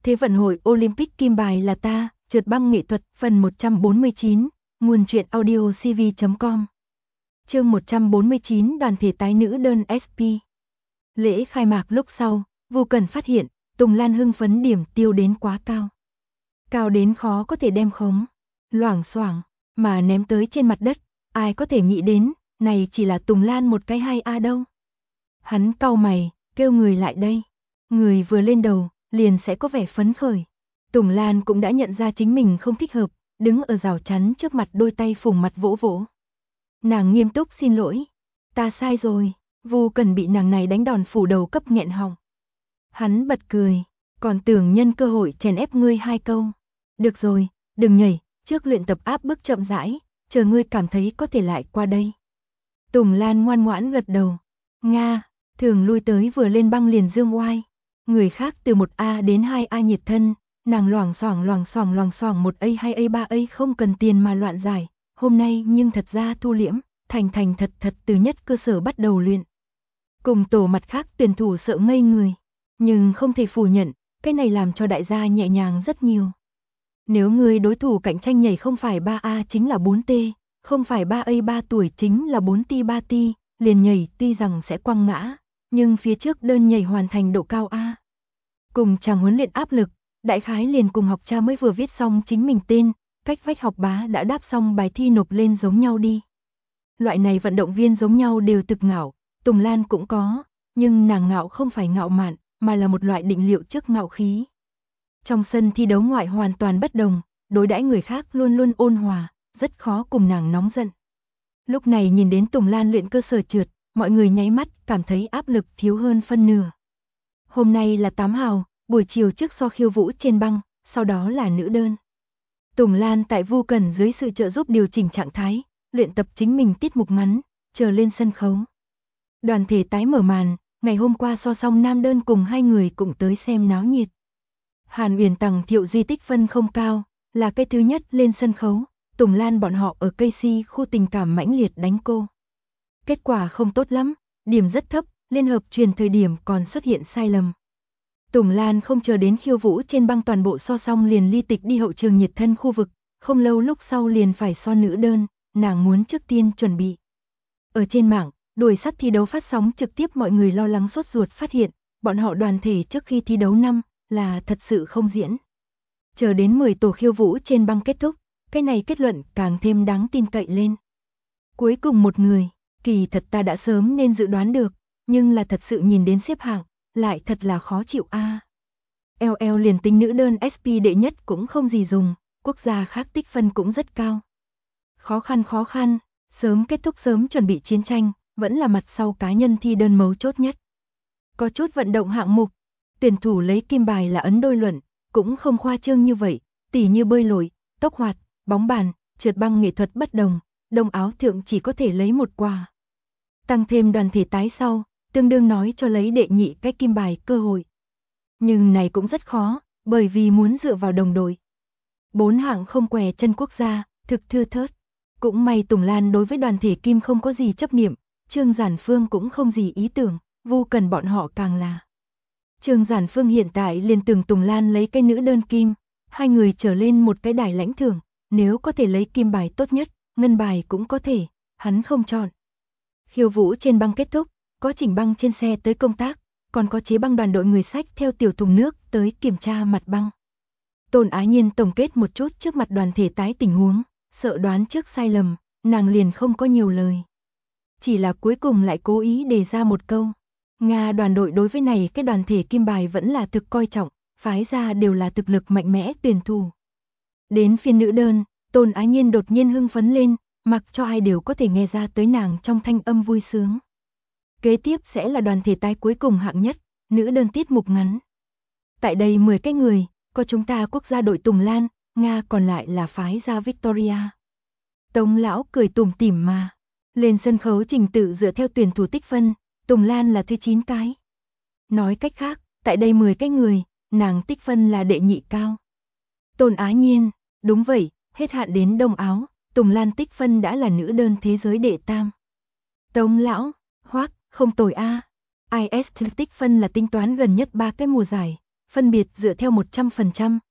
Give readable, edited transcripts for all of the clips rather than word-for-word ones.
Thế vận hội Olympic kim bài là ta, trượt băng nghệ thuật, phần 149, nguồn truyện audio cv.com. Chương 149 đoàn thể tái nữ đơn SP. Lễ khai mạc lúc sau, Vu Cần phát hiện, Tùng Lan hưng phấn điểm tiêu đến quá cao. Cao đến khó có thể đem khống, loảng xoảng, mà ném tới trên mặt đất, ai có thể nghĩ đến, này chỉ là Tùng Lan một cái 2A đâu. Hắn cau mày, kêu người lại đây. Người vừa lên đầu, liền sẽ có vẻ phấn khởi. Tùng Lan cũng đã nhận ra chính mình không thích hợp, đứng ở rào chắn trước mặt đôi tay phùng mặt vỗ vỗ. Nàng nghiêm túc xin lỗi. Ta sai rồi, Vu Cần bị nàng này đánh đòn phủ đầu cấp nghẹn họng. Hắn bật cười, còn tưởng nhân cơ hội chèn ép ngươi hai câu. Được rồi, đừng nhảy, trước luyện tập áp bức chậm rãi, chờ ngươi cảm thấy có thể lại qua đây. Tùng Lan ngoan ngoãn gật đầu. Nga, thường lui tới vừa lên băng liền dương oai. Người khác từ 1A đến 2A nhiệt thân, nàng loảng xoảng 1A 2A 3A không cần tiền mà loạn giải. Hôm nay nhưng thật ra thu liễm, thành thật từ nhất cơ sở bắt đầu luyện. Cùng tổ mặt khác tuyển thủ sợ ngây người, nhưng không thể phủ nhận, cái này làm cho đại gia nhẹ nhàng rất nhiều. Nếu người đối thủ cạnh tranh nhảy không phải 3A chính là 4T, không phải 3A 3 tuổi chính là 4T 3T, liền nhảy tuy rằng sẽ quăng ngã, nhưng phía trước đơn nhảy hoàn thành độ cao A. Cùng chàng huấn luyện áp lực, đại khái liền cùng học cha mới vừa viết xong chính mình tên, cách vách học bá đã đáp xong bài thi nộp lên giống nhau đi. Loại này vận động viên giống nhau đều thực ngạo, Tùng Lan cũng có, nhưng nàng ngạo không phải ngạo mạn, mà là một loại định liệu trước ngạo khí. Trong sân thi đấu ngoại hoàn toàn bất đồng, đối đãi người khác luôn luôn ôn hòa, rất khó cùng nàng nóng giận. Lúc này nhìn đến Tùng Lan luyện cơ sở trượt, mọi người nháy mắt cảm thấy áp lực thiếu hơn phân nửa. Hôm nay là 8 hào, buổi chiều trước so khiêu vũ trên băng, sau đó là nữ đơn. Tùng Lan tại Vu Cần dưới sự trợ giúp điều chỉnh trạng thái, luyện tập chính mình tiết mục ngắn, chờ lên sân khấu. Đoàn thể tái mở màn, ngày hôm qua so xong nam đơn cùng hai người cũng tới xem náo nhiệt. Hàn Uyển Tằng Thiệu Duy tích phân không cao, là cái thứ nhất lên sân khấu, Tùng Lan bọn họ ở cây si khu tình cảm mãnh liệt đánh cô. Kết quả không tốt lắm, điểm rất thấp, liên hợp truyền thời điểm còn xuất hiện sai lầm. Tùng Lan không chờ đến khiêu vũ trên băng toàn bộ so xong liền ly tịch đi hậu trường nhiệt thân khu vực, không lâu lúc sau liền phải so nữ đơn, nàng muốn trước tiên chuẩn bị. Ở trên mạng, đuổi sắt thi đấu phát sóng trực tiếp mọi người lo lắng sốt ruột phát hiện, bọn họ đoàn thể trước khi thi đấu năm là thật sự không diễn. Chờ đến 10 tổ khiêu vũ trên băng kết thúc, cái này kết luận càng thêm đáng tin cậy lên. Cuối cùng một người, kỳ thật ta đã sớm nên dự đoán được, nhưng là thật sự nhìn đến xếp hạng, lại thật là khó chịu a. LL liền tính nữ đơn SP đệ nhất cũng không gì dùng, quốc gia khác tích phân cũng rất cao. Khó khăn, sớm kết thúc sớm chuẩn bị chiến tranh, vẫn là mặt sau cá nhân thi đơn mấu chốt nhất. Có chút vận động hạng mục, tuyển thủ lấy kim bài là ấn đôi luận, cũng không khoa trương như vậy, tỉ như bơi lội, tốc hoạt, bóng bàn, trượt băng nghệ thuật bất đồng, đông áo thượng chỉ có thể lấy một quà. Tăng thêm đoàn thể tái sau, tương đương nói cho lấy đệ nhị cái kim bài cơ hội. Nhưng này cũng rất khó, bởi vì muốn dựa vào đồng đội. 4 hạng không què chân quốc gia, thực thưa thớt. Cũng may Tùng Lan đối với đoàn thể kim không có gì chấp niệm, Trương Giản Phương cũng không gì ý tưởng, Vu Cần bọn họ càng là. Trương Giản Phương hiện tại liền tưởng Tùng Lan lấy cái nữ đơn kim, hai người trở lên một cái đài lãnh thưởng, nếu có thể lấy kim bài tốt nhất, ngân bài cũng có thể, hắn không chọn. Khiêu vũ trên băng kết thúc, có chỉnh băng trên xe tới công tác, còn có chế băng đoàn đội người xách theo tiểu thùng nước tới kiểm tra mặt băng. Tôn Á Nhiên tổng kết một chút trước mặt đoàn thể tái tình huống, sợ đoán trước sai lầm, nàng liền không có nhiều lời. Chỉ là cuối cùng lại cố ý đề ra một câu. Nga đoàn đội đối với này cái đoàn thể kim bài vẫn là thực coi trọng, phái ra đều là thực lực mạnh mẽ tuyển thủ. Đến phiên nữ đơn, Tôn Á Nhiên đột nhiên hưng phấn lên, mặc cho ai đều có thể nghe ra tới nàng trong thanh âm vui sướng. Kế tiếp sẽ là đoàn thể tái cuối cùng hạng nhất, nữ đơn tiết mục ngắn. Tại đây 10 cái người, có chúng ta quốc gia đội Tùng Lan, Nga còn lại là phái gia Victoria. Tống lão cười tủm tỉm mà. Lên sân khấu trình tự dựa theo tuyển thủ tích phân, Tùng Lan là thứ 9 cái. Nói cách khác, tại đây 10 cái người, nàng tích phân là đệ nhị cao. Tôn Á Nhiên, đúng vậy, hết hạn đến đông áo, Tùng Lan tích phân đã là nữ đơn thế giới đệ tam. Tống lão, hoác, không tồi a. IS tích phân là tính toán gần nhất 3 cái mùa giải, phân biệt dựa theo 100%,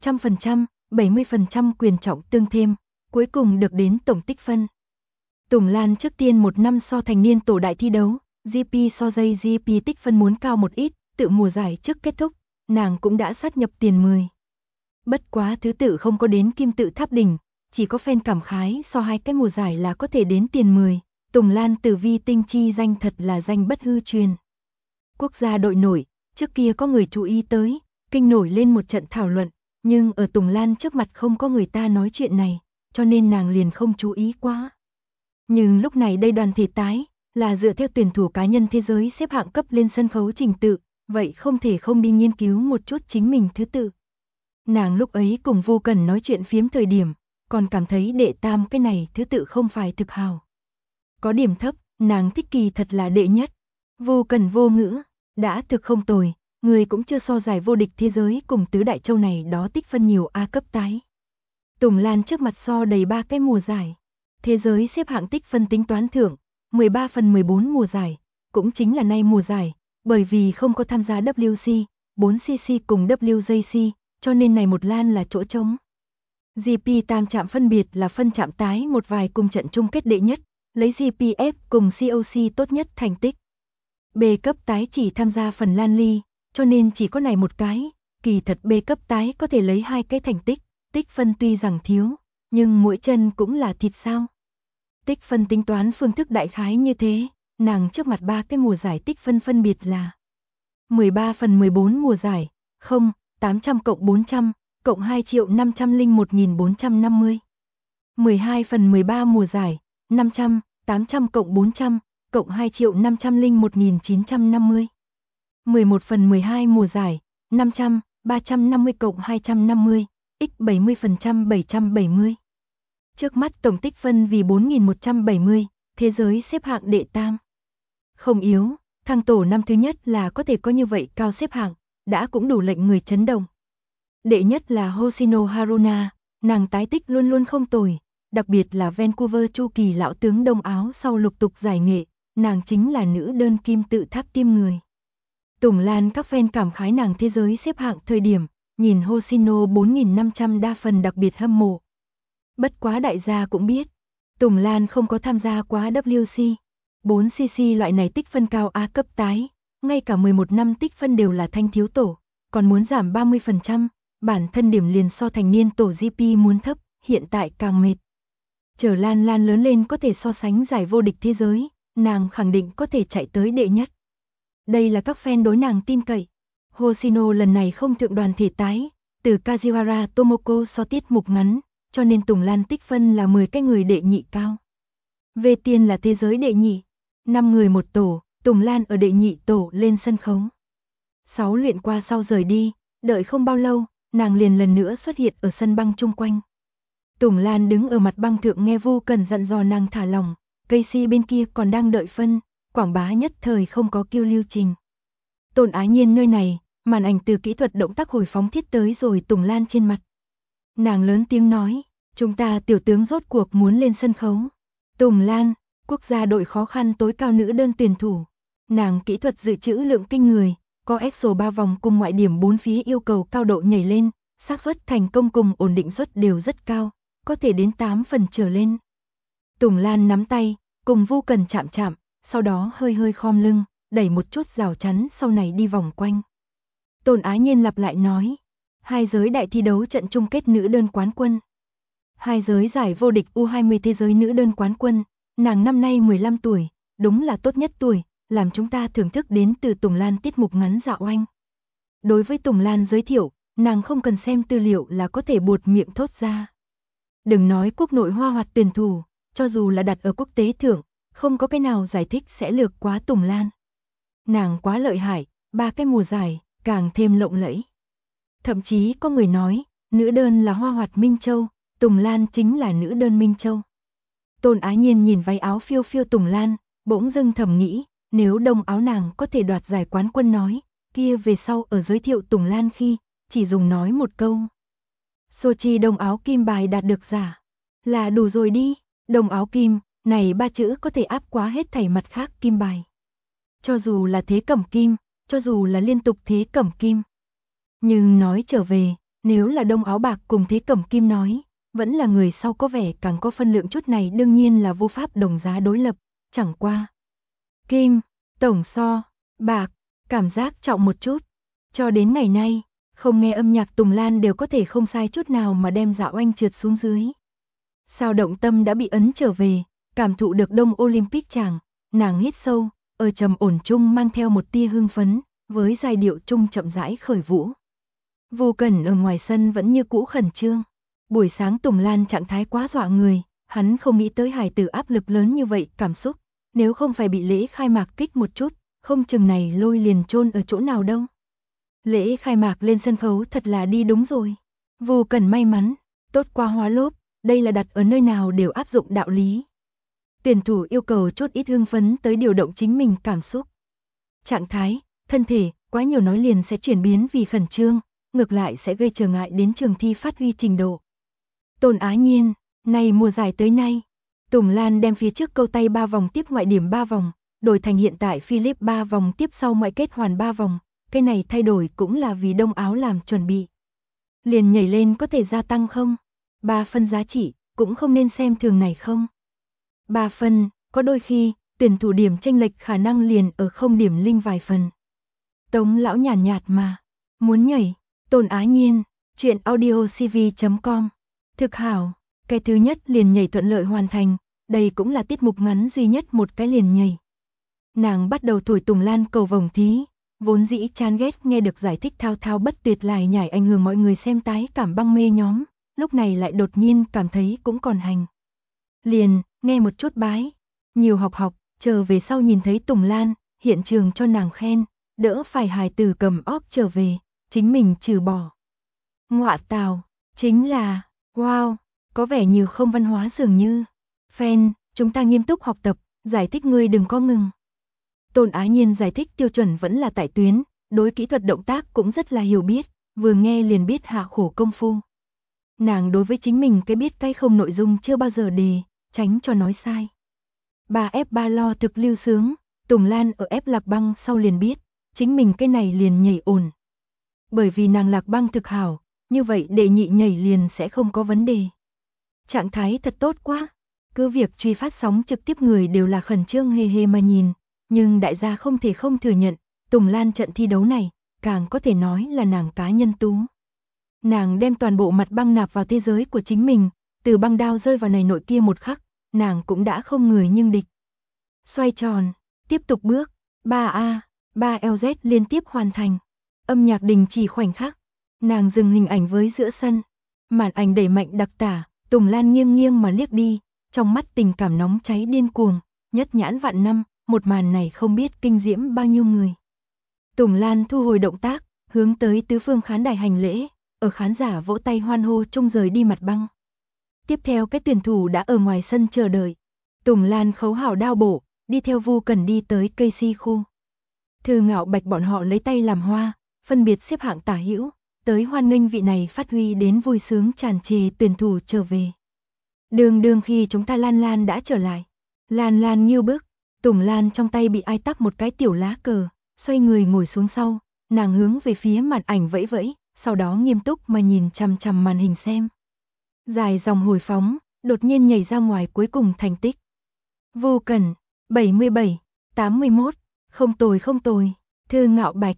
70% quyền trọng tương thêm, cuối cùng được đến tổng tích phân. Tùng Lan trước tiên một năm so thành niên tổ đại thi đấu, GP so dây GP tích phân muốn cao một ít, tự mùa giải trước kết thúc, nàng cũng đã sát nhập tiền 10. Bất quá thứ tự không có đến kim tự tháp đỉnh, chỉ có fan cảm khái so hai cái mùa giải là có thể đến tiền 10. Tùng Lan tử vi tinh chi danh thật là danh bất hư truyền. Quốc gia đội nổi, trước kia có người chú ý tới, kinh nổi lên một trận thảo luận, nhưng ở Tùng Lan trước mặt không có người ta nói chuyện này, cho nên nàng liền không chú ý quá. Nhưng lúc này đây đoàn thể tái, là dựa theo tuyển thủ cá nhân thế giới xếp hạng cấp lên sân khấu trình tự, vậy không thể không đi nghiên cứu một chút chính mình thứ tự. Nàng lúc ấy cùng Vô Cần nói chuyện phiếm thời điểm, còn cảm thấy đệ tam cái này thứ tự không phải thực hào. Có điểm thấp, nàng thích kỳ thật là đệ nhất. Vô Cần vô ngữ, đã thực không tồi, người cũng chưa so giải vô địch thế giới cùng tứ đại châu này đó tích phân nhiều A cấp tái. Tùng Lan trước mặt so đầy 3 cái mùa giải. Thế giới xếp hạng tích phân tính toán thưởng, 13/14 mùa giải, cũng chính là nay mùa giải, bởi vì không có tham gia WC, 4cc cùng WJC, cho nên này một Lan là chỗ trống. GP tam chạm phân biệt là phân chạm tái một vài cùng trận chung kết đệ nhất, lấy GPF cùng COC tốt nhất thành tích. B cấp tái chỉ tham gia Phần Lan Ly, cho nên chỉ có này một cái, kỳ thật B cấp tái có thể lấy 2 cái thành tích, tích phân tuy rằng thiếu, nhưng mỗi chân cũng là thịt sao. Tích phân tính toán phương thức đại khái như thế, nàng trước mặt 3 cái mùa giải tích phân phân biệt là 13/14 mùa giải, 0, 800 cộng 400, cộng 2.501.450. 12/13 mùa giải, 500, 800 cộng 400, cộng 2.501.950. 11/12 mùa giải, 500, 350 cộng 250, x 70% 770. Trước mắt tổng tích phân vì 4.170, thế giới xếp hạng đệ tam. Không yếu, thăng tổ năm thứ nhất là có thể có như vậy cao xếp hạng, đã cũng đủ lệnh người chấn động. Đệ nhất là Hoshino Haruna, nàng tái tích luôn luôn không tồi, đặc biệt là Vancouver chu kỳ lão tướng Đông Áo sau lục tục giải nghệ, nàng chính là nữ đơn kim tự tháp tim người. Tùng Lan các fan cảm khái nàng thế giới xếp hạng thời điểm, nhìn Hoshino 4.500 đa phần đặc biệt hâm mộ. Bất quá đại gia cũng biết, Tùng Lan không có tham gia quá WC, 4cc loại này tích phân cao A cấp tái, ngay cả 11 năm tích phân đều là thanh thiếu tổ, còn muốn giảm 30%, bản thân điểm liền so thành niên tổ GP muốn thấp, hiện tại càng mệt. Chờ Lan lớn lên có thể so sánh giải vô địch thế giới, nàng khẳng định có thể chạy tới đệ nhất. Đây là các fan đối nàng tin cậy. Hoshino lần này không thượng đoàn thể tái, từ Kajiwara Tomoko so tiết mục ngắn, cho nên Tùng Lan tích phân là 10 cái người đệ nhị cao. Về tiền là thế giới đệ nhị, 5 người một tổ, Tùng Lan ở đệ nhị tổ lên sân khấu. 6 luyện qua sau rời đi, đợi không bao lâu, nàng liền lần nữa xuất hiện ở sân băng chung quanh. Tùng Lan đứng ở mặt băng thượng nghe Vu Cần dặn dò nàng thả lỏng, Casey bên kia còn đang đợi phân, quảng bá nhất thời không có kêu lưu trình. Tôn Ái Nhiên nơi này, màn ảnh từ kỹ thuật động tác hồi phóng thiết tới rồi Tùng Lan trên mặt. Nàng lớn tiếng nói, chúng ta tiểu tướng rốt cuộc muốn lên sân khấu. Tùng Lan, quốc gia đội khó khăn tối cao nữ đơn tuyển thủ. Nàng kỹ thuật dự trữ lượng kinh người, có EXO 3 vòng cùng ngoại điểm 4 phía yêu cầu cao độ nhảy lên, xác suất thành công cùng ổn định suất đều rất cao, có thể đến 8 phần trở lên. Tùng Lan nắm tay, cùng Vu Cần chạm, sau đó hơi khom lưng, đẩy một chút rào chắn sau này đi vòng quanh. Tôn Ái Nhiên lặp lại nói, hai giới đại thi đấu trận chung kết nữ đơn quán quân. Hai giới giải vô địch U20 thế giới nữ đơn quán quân, nàng năm nay 15 tuổi, đúng là tốt nhất tuổi, làm chúng ta thưởng thức đến từ Tùng Lan tiết mục ngắn dạo oanh. Đối với Tùng Lan giới thiệu, nàng không cần xem tư liệu là có thể buột miệng thốt ra. Đừng nói quốc nội hoa hoạt tuyển thủ, cho dù là đặt ở quốc tế thưởng, không có cái nào giải thích sẽ lược quá Tùng Lan. Nàng quá lợi hại, 3 cái mùa giải, càng thêm lộng lẫy. Thậm chí có người nói, nữ đơn là hoa hoạt Minh Châu, Tùng Lan chính là nữ đơn Minh Châu. Tôn Ái Nhiên nhìn váy áo phiêu phiêu Tùng Lan, bỗng dưng thầm nghĩ, nếu đông áo nàng có thể đoạt giải quán quân nói, kia về sau ở giới thiệu Tùng Lan khi, chỉ dùng nói một câu. Sochi đông áo kim bài đạt được giả. Là đủ rồi đi, đông áo kim, này 3 chữ có thể áp quá hết thảy mặt khác kim bài. Cho dù là thế cẩm kim, cho dù là liên tục thế cẩm kim. Nhưng nói trở về, nếu là Đông Áo Bạc cùng Thế Cẩm Kim nói, vẫn là người sau có vẻ càng có phân lượng chút này đương nhiên là vô pháp đồng giá đối lập, chẳng qua. Kim, tổng so, bạc, cảm giác trọng một chút. Cho đến ngày nay, không nghe âm nhạc Tùng Lan đều có thể không sai chút nào mà đem Dạ Oanh trượt xuống dưới. Sao động tâm đã bị ấn trở về, cảm thụ được Đông Olympic chàng, nàng hít sâu, ở trầm ổn chung mang theo một tia hưng phấn, với giai điệu chung chậm rãi khởi vũ. Vô Cẩn ở ngoài sân vẫn như cũ khẩn trương. Buổi sáng Tùng Lan trạng thái quá dọa người, hắn không nghĩ tới hài tử áp lực lớn như vậy cảm xúc, nếu không phải bị lễ khai mạc kích một chút, không chừng này lôi liền chôn ở chỗ nào đâu. Lễ khai mạc lên sân khấu thật là đi đúng rồi. Vô Cẩn may mắn, tốt qua hóa lốp, đây là đặt ở nơi nào đều áp dụng đạo lý. Tuyển thủ yêu cầu chút ít hưng phấn tới điều động chính mình cảm xúc. Trạng thái, thân thể, quá nhiều nói liền sẽ chuyển biến vì khẩn trương, ngược lại sẽ gây trở ngại đến trường thi phát huy trình độ. Tôn Á Nhiên, này mùa giải tới nay, Tùng Lan đem phía trước câu tay 3 vòng tiếp ngoại điểm 3 vòng, đổi thành hiện tại Philip 3 vòng tiếp sau ngoại kết hoàn 3 vòng, cái này thay đổi cũng là vì Đông Áo làm chuẩn bị. Liền nhảy lên có thể gia tăng không? 3 phân giá trị, cũng không nên xem thường này không? 3 phân, có đôi khi, tuyển thủ điểm chênh lệch khả năng liền ở không điểm linh vài phần. Tống lão nhàn nhạt mà, muốn nhảy, Tôn Á Nhiên, chuyện audiocv.com. Thực hảo, cái thứ nhất liền nhảy thuận lợi hoàn thành, đây cũng là tiết mục ngắn duy nhất một cái liền nhảy. Nàng bắt đầu thổi Tùng Lan cầu vồng thí, vốn dĩ chán ghét nghe được giải thích thao thao bất tuyệt lải nhải ảnh hưởng mọi người xem tái cảm băng mê nhóm, lúc này lại đột nhiên cảm thấy cũng còn hành. Liền, nghe một chút bái, nhiều học học, chờ về sau nhìn thấy Tùng Lan, hiện trường cho nàng khen, đỡ phải hài tử cầm óp trở về, chính mình trừ bỏ. Ngọa tào, chính là, wow, có vẻ như không văn hóa dường như. Fan, chúng ta nghiêm túc học tập, giải thích ngươi đừng có ngừng. Tôn Á Nhiên giải thích tiêu chuẩn vẫn là tại tuyến, đối kỹ thuật động tác cũng rất là hiểu biết, vừa nghe liền biết hạ khổ công phu. Nàng đối với chính mình cái biết cái không nội dung chưa bao giờ đề, tránh cho nói sai. 3F3 lo thực lưu sướng, Tùng Lan ở ép Lạc Băng sau liền biết, chính mình cái này liền nhảy ổn. Bởi vì nàng Lạc Băng thực hảo, như vậy đệ nhị nhảy liền sẽ không có vấn đề. Trạng thái thật tốt quá, cứ việc truy phát sóng trực tiếp người đều là khẩn trương hề hề mà nhìn, nhưng đại gia không thể không thừa nhận, Tùng Lan trận thi đấu này, càng có thể nói là nàng cá nhân tú. Nàng đem toàn bộ mặt băng nạp vào thế giới của chính mình, từ băng đao rơi vào này nội kia một khắc, nàng cũng đã không người nhưng địch. Xoay tròn, tiếp tục bước, 3A, 3LZ liên tiếp hoàn thành. Âm nhạc đình chỉ khoảnh khắc, nàng dừng hình ảnh với giữa sân. Màn ảnh đẩy mạnh đặc tả, Tùng Lan nghiêng nghiêng mà liếc đi, trong mắt tình cảm nóng cháy điên cuồng, nhất nhãn vạn năm, một màn này không biết kinh diễm bao nhiêu người. Tùng Lan thu hồi động tác, hướng tới tứ phương khán đài hành lễ, ở khán giả vỗ tay hoan hô chung rời đi mặt băng. Tiếp theo cái tuyển thủ đã ở ngoài sân chờ đợi. Tùng Lan khấu hảo đao bổ, đi theo Vu Cần đi tới cây si khu. Thư Ngạo Bạch bọn họ lấy tay làm hoa, phân biệt xếp hạng tả hữu, tới hoan nghênh vị này phát huy đến vui sướng tràn trề tuyển thủ trở về. Đường khi chúng ta Lan Lan đã trở lại. Lan Lan nghiêu bức, Tùng Lan trong tay bị ai tắc một cái tiểu lá cờ, xoay người ngồi xuống sau, nàng hướng về phía màn ảnh vẫy vẫy, sau đó nghiêm túc mà nhìn chằm chằm màn hình xem. Dài dòng hồi phóng, đột nhiên nhảy ra ngoài cuối cùng thành tích. Vô Cẩn, 77, 81, không tồi, Thư Ngạo Bạch,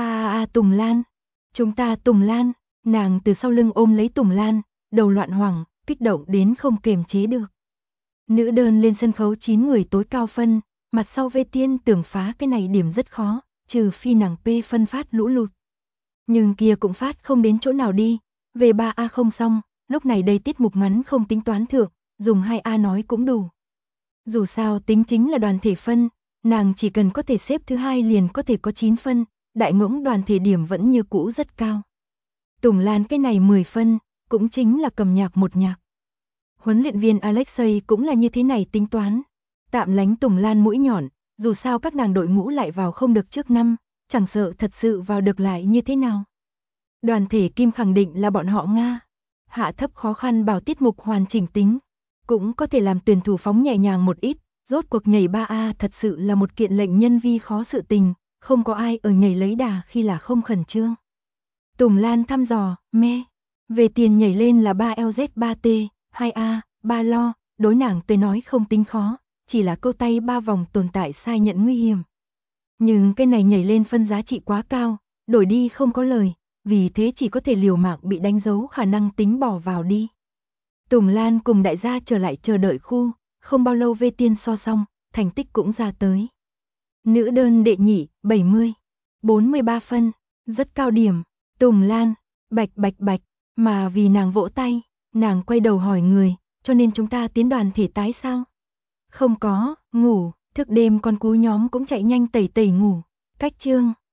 Tùng Lan, chúng ta Tùng Lan, nàng từ sau lưng ôm lấy Tùng Lan, đầu loạn hoảng, kích động đến không kiềm chế được. Nữ đơn lên sân khấu 9 người tối cao phân, mặt sau Vê Tiên tưởng phá cái này điểm rất khó, trừ phi nàng P phân phát lũ lụt. Nhưng kia cũng phát không đến chỗ nào đi, về 3A không xong, lúc này đây tiết mục ngắn không tính toán thượng, dùng 2A nói cũng đủ. Dù sao tính chính là đoàn thể phân, nàng chỉ cần có thể xếp thứ hai liền có thể có 9 phân, đại ngỗng đoàn thể điểm vẫn như cũ rất cao. Tùng Lan cái này 10 phân, cũng chính là cầm nhạc một nhạc. Huấn luyện viên Alexei cũng là như thế này tính toán. Tạm lánh Tùng Lan mũi nhọn, dù sao các nàng đội ngũ lại vào không được trước năm, chẳng sợ thật sự vào được lại như thế nào. Đoàn thể Kim khẳng định là bọn họ Nga. Hạ thấp khó khăn bảo tiết mục hoàn chỉnh tính, cũng có thể làm tuyển thủ phóng nhẹ nhàng một ít, rốt cuộc nhảy 3A thật sự là một kiện lệnh nhân vi khó sự tình, không có ai ở nhảy lấy đà khi là không khẩn trương. Tùng Lan thăm dò, me. Về tiền nhảy lên là 3LZ3T, 2A, 3 lo, đối nàng tôi nói không tính khó, chỉ là câu tay 3 vòng tồn tại sai nhận nguy hiểm. Nhưng cái này nhảy lên phân giá trị quá cao, đổi đi không có lời, vì thế chỉ có thể liều mạng bị đánh dấu khả năng tính bỏ vào đi. Tùng Lan cùng đại gia trở lại chờ đợi khu, không bao lâu vê tiên so xong, thành tích cũng ra tới. Nữ đơn đệ nhị, 70, 43 phân, rất cao điểm. Tùng Lan, bạch bạch bạch, mà vì nàng vỗ tay, nàng quay đầu hỏi người, cho nên chúng ta tiến đoàn thể tái sao? Không có, ngủ, thức đêm con cú nhóm cũng chạy nhanh tẩy tẩy ngủ. Cách chương